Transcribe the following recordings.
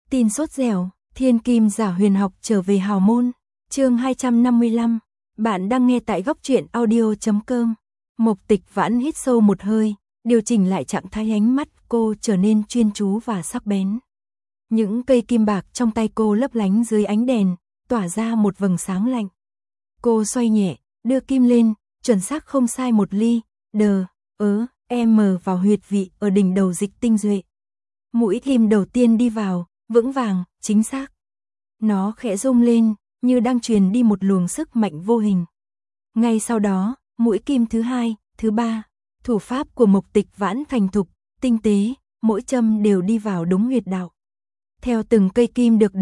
Tin sốt dẻo, thiên kim giả huyền học trở về hào môn. Chương 255. Bạn đang nghe tại góc truyện audio.com. Mộc Tịch Vãn hít sâu một hơi, điều chỉnh lại trạng thái ánh mắt cô trở nên chuyên chú và sắc bén. Những cây kim bạc trong tay cô lấp lánh dưới ánh đèn, tỏa ra một vầng sáng lạnh. Cô xoay nhẹ, đưa kim lên, chuẩn xác không sai một ly, M vào huyệt vị ở đỉnh đầu Dịch Tinh Duệ. Mũi kim đầu tiên đi vào, vững vàng, chính xác. Nó khẽ rung lên, như đang truyền đi một luồng sức mạnh vô hình. Ngay sau đó, mũi kim thứ hai, thứ ba, thủ pháp của Mộc Tịch Vãn thành thục, tinh tế, mỗi châm đều đi vào đúng huyệt đạo. Theo từng cây kim được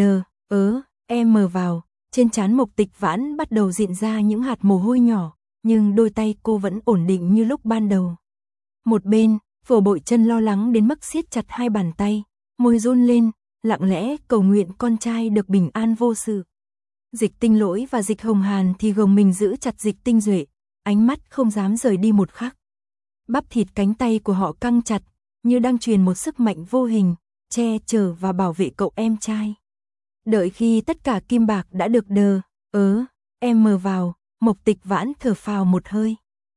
M vào, trên trán Mộc Tịch Vãn bắt đầu hiện ra những hạt mồ hôi nhỏ, nhưng đôi tay cô vẫn ổn định như lúc ban đầu. Một bên, Phổ Bội Chân lo lắng đến mức siết chặt hai bàn tay, môi run lên, lặng lẽ cầu nguyện con trai được bình an vô sự. Dịch Tinh Lỗi và Dịch Hồng Hàn thì gồng mình giữ chặt Dịch Tinh Duệ, ánh mắt không dám rời đi một khắc. Bắp thịt cánh tay của họ căng chặt, như đang truyền một sức mạnh vô hình, che chở và bảo vệ cậu em trai. Đợi khi tất cả kim bạc đã được M vào, Mộc Tịch Vãn thở phào một hơi.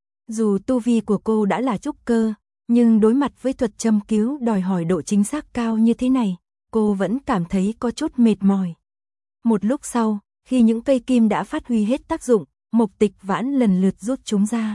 Dù tu vi của cô đã là trúc cơ, nhưng đối mặt với thuật châm cứu đòi hỏi độ chính xác cao như thế này, cô vẫn cảm thấy có chút mệt mỏi. Một lúc sau, khi những cây kim đã phát huy hết tác dụng, Mộc Tịch Vãn lần lượt rút chúng ra.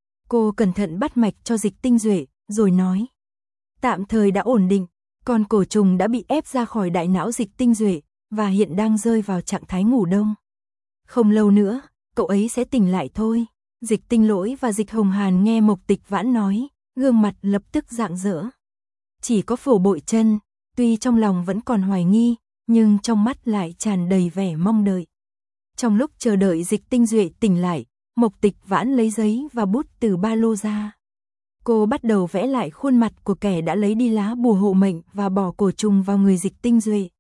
Cô cẩn thận bắt mạch cho Dịch Tinh Duệ, rồi nói: tạm thời đã ổn định, con cổ trùng đã bị ép ra khỏi đại não Dịch Tinh Duệ, và hiện đang rơi vào trạng thái ngủ đông. Không lâu nữa, cậu ấy sẽ tỉnh lại thôi. Dịch Tinh Lỗi và Dịch Hồng Hàn nghe Mộc Tịch Vãn nói, gương mặt lập tức rạng rỡ. Chỉ có Phổ Bội Chân, tuy trong lòng vẫn còn hoài nghi, nhưng trong mắt lại tràn đầy vẻ mong đợi. Trong lúc chờ đợi Dịch Tinh Duệ tỉnh lại, Mộc Tịch Vãn lấy giấy và bút từ ba lô ra. Cô bắt đầu vẽ lại khuôn mặt của kẻ đã lấy đi lá bùa hộ mệnh và bỏ cổ trùng vào người Dịch Tinh Duệ.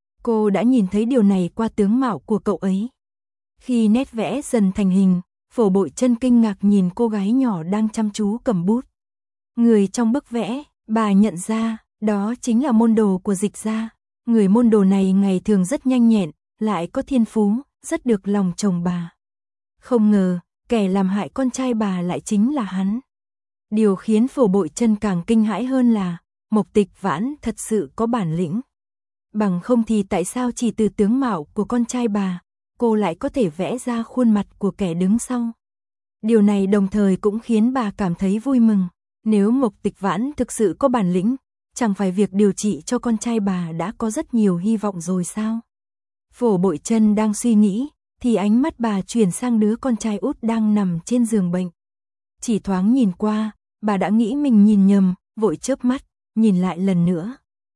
Cô đã nhìn thấy điều này qua tướng mạo của cậu ấy. Khi nét vẽ dần thành hình, Phổ Bội Chân kinh ngạc nhìn cô gái nhỏ đang chăm chú cầm bút. Người trong bức vẽ, bà nhận ra, đó chính là môn đồ của Dịch gia. Người môn đồ này ngày thường rất nhanh nhẹn, lại có thiên phú, rất được lòng chồng bà. Không ngờ, kẻ làm hại con trai bà lại chính là hắn. Điều khiến Phổ Bội Chân càng kinh hãi hơn là, Mộc Tịch Vãn thật sự có bản lĩnh. Bằng không thì tại sao chỉ từ tướng mạo của con trai bà, cô lại có thể vẽ ra khuôn mặt của kẻ đứng sau. Điều này đồng thời cũng khiến bà cảm thấy vui mừng. Nếu Mộc Tịch Vãn thực sự có bản lĩnh, chẳng phải việc điều trị cho con trai bà đã có rất nhiều hy vọng rồi sao? Phổ Bội Chân đang suy nghĩ, thì ánh mắt bà chuyển sang đứa con trai út đang nằm trên giường bệnh. Chỉ thoáng nhìn qua, bà đã nghĩ mình nhìn nhầm, vội chớp mắt, nhìn lại lần nữa.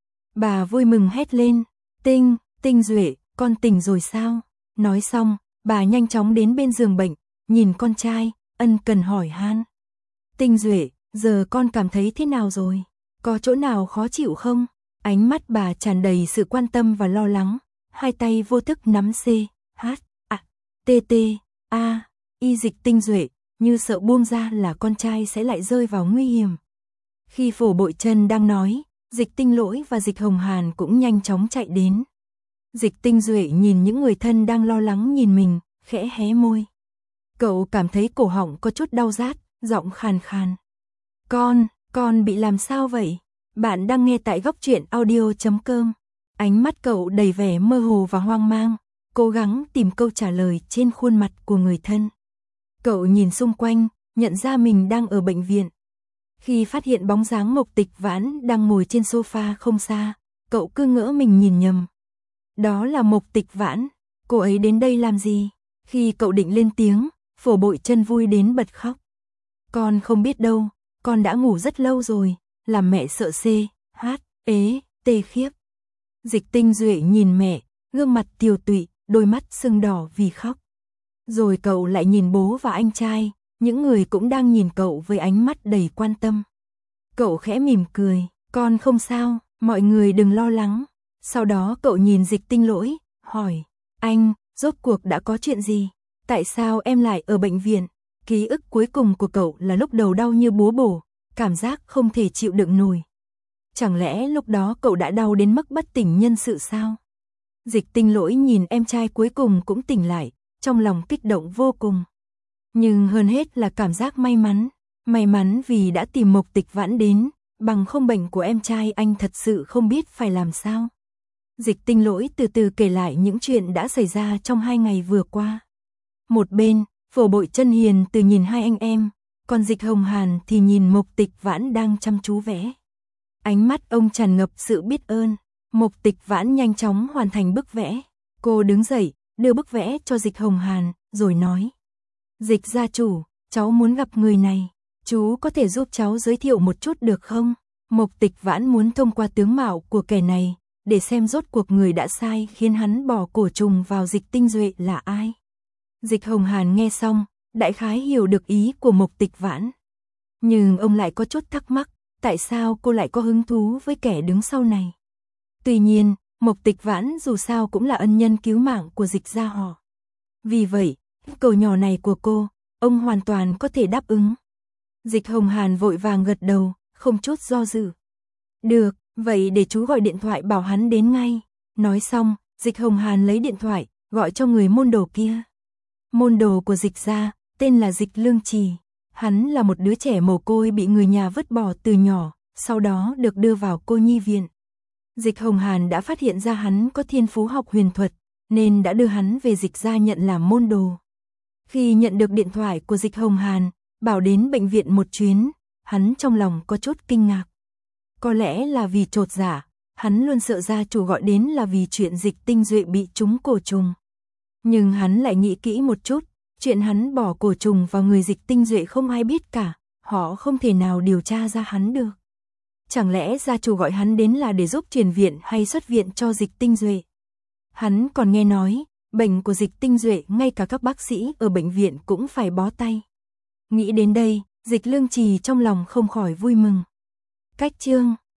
Bà vui mừng hét lên, Tinh Duệ, con tỉnh rồi sao? Nói xong, bà nhanh chóng đến bên giường bệnh, nhìn con trai, ân cần hỏi han. Tinh Duệ, giờ con cảm thấy thế nào rồi? Có chỗ nào khó chịu không? Ánh mắt bà tràn đầy sự quan tâm và lo lắng, hai tay vô thức nắm Y Dịch Tinh Duệ, như sợ buông ra là con trai sẽ lại rơi vào nguy hiểm. Khi Phổ Bội Chân đang nói, Dịch Tinh Lỗi và Dịch Hồng Hàn cũng nhanh chóng chạy đến. Dịch Tinh Duệ nhìn những người thân đang lo lắng nhìn mình, khẽ hé môi. Cậu cảm thấy cổ họng có chút đau rát, giọng khàn khàn. Con bị làm sao vậy? Bạn đang nghe tại góc truyện audio.com. Ánh mắt cậu đầy vẻ mơ hồ và hoang mang, cố gắng tìm câu trả lời trên khuôn mặt của người thân. Cậu nhìn xung quanh, nhận ra mình đang ở bệnh viện. Khi phát hiện bóng dáng Mộc Tịch Vãn đang ngồi trên sofa không xa, cậu cứ ngỡ mình nhìn nhầm. Đó là Mộc Tịch Vãn, cô ấy đến đây làm gì? Khi cậu định lên tiếng, Phổ Bội Chân vui đến bật khóc. Con không biết đâu, con đã ngủ rất lâu rồi, làm mẹ sợ tê khiếp. Dịch Tinh Duệ nhìn mẹ, gương mặt tiều tụy, đôi mắt sưng đỏ vì khóc. Rồi cậu lại nhìn bố và anh trai, những người cũng đang nhìn cậu với ánh mắt đầy quan tâm. Cậu khẽ mỉm cười, con không sao, mọi người đừng lo lắng. Sau đó cậu nhìn Dịch Tinh Lỗi, hỏi, anh, rốt cuộc đã có chuyện gì? Tại sao em lại ở bệnh viện? Ký ức cuối cùng của cậu là lúc đầu đau như búa bổ, cảm giác không thể chịu đựng nổi. Chẳng lẽ lúc đó cậu đã đau đến mức bất tỉnh nhân sự sao? Dịch Tinh Lỗi nhìn em trai cuối cùng cũng tỉnh lại, trong lòng kích động vô cùng. Nhưng hơn hết là cảm giác may mắn vì đã tìm Mộc Tịch Vãn đến, bằng không bệnh của em trai anh thật sự không biết phải làm sao. Dịch Tinh Lỗi từ từ kể lại những chuyện đã xảy ra trong 2 ngày vừa qua. Một bên, Phổ Bội Chân Hiền từ nhìn hai anh em, còn Dịch Hồng Hàn thì nhìn Mộc Tịch Vãn đang chăm chú vẽ. Ánh mắt ông tràn ngập sự biết ơn. Mộc Tịch Vãn nhanh chóng hoàn thành bức vẽ. Cô đứng dậy, đưa bức vẽ cho Dịch Hồng Hàn, rồi nói. Dịch gia chủ, cháu muốn gặp người này. Chú có thể giúp cháu giới thiệu một chút được không? Mộc Tịch Vãn muốn thông qua tướng mạo của kẻ này, để xem rốt cuộc người đã sai khiến hắn bỏ cổ trùng vào Dịch Tinh Duệ là ai. Dịch Hồng Hàn nghe xong, đại khái hiểu được ý của Mộc Tịch Vãn. Nhưng ông lại có chút thắc mắc, tại sao cô lại có hứng thú với kẻ đứng sau này. Tuy nhiên, Mộc Tịch Vãn dù sao cũng là ân nhân cứu mạng của Dịch gia họ. Vì vậy, câu nhỏ này của cô, ông hoàn toàn có thể đáp ứng. Dịch Hồng Hàn vội vàng gật đầu, không chút do dự. Được, vậy để chú gọi điện thoại bảo hắn đến ngay. Nói xong, Dịch Hồng Hàn lấy điện thoại, gọi cho người môn đồ kia. Môn đồ của Dịch gia, tên là Dịch Lương Trì. Hắn là một đứa trẻ mồ côi bị người nhà vứt bỏ từ nhỏ, sau đó được đưa vào cô nhi viện. Dịch Hồng Hàn đã phát hiện ra hắn có thiên phú học huyền thuật, nên đã đưa hắn về Dịch gia nhận làm môn đồ. Khi nhận được điện thoại của Dịch Hồng Hàn, bảo đến bệnh viện một chuyến, hắn trong lòng có chút kinh ngạc. Có lẽ là vì chột dạ, hắn luôn sợ gia chủ gọi đến là vì chuyện Dịch Tinh Duệ bị trúng cổ trùng. Nhưng hắn lại nghĩ kỹ một chút, chuyện hắn bỏ cổ trùng vào người Dịch Tinh Duệ không ai biết cả, họ không thể nào điều tra ra hắn được. Chẳng lẽ gia chủ gọi hắn đến là để giúp chuyển viện hay xuất viện cho Dịch Tinh Duệ? Hắn còn nghe nói, bệnh của Dịch Tinh Duệ ngay cả các bác sĩ ở bệnh viện cũng phải bó tay. Nghĩ đến đây, Dịch Lương Trì trong lòng không khỏi vui mừng. Cách chương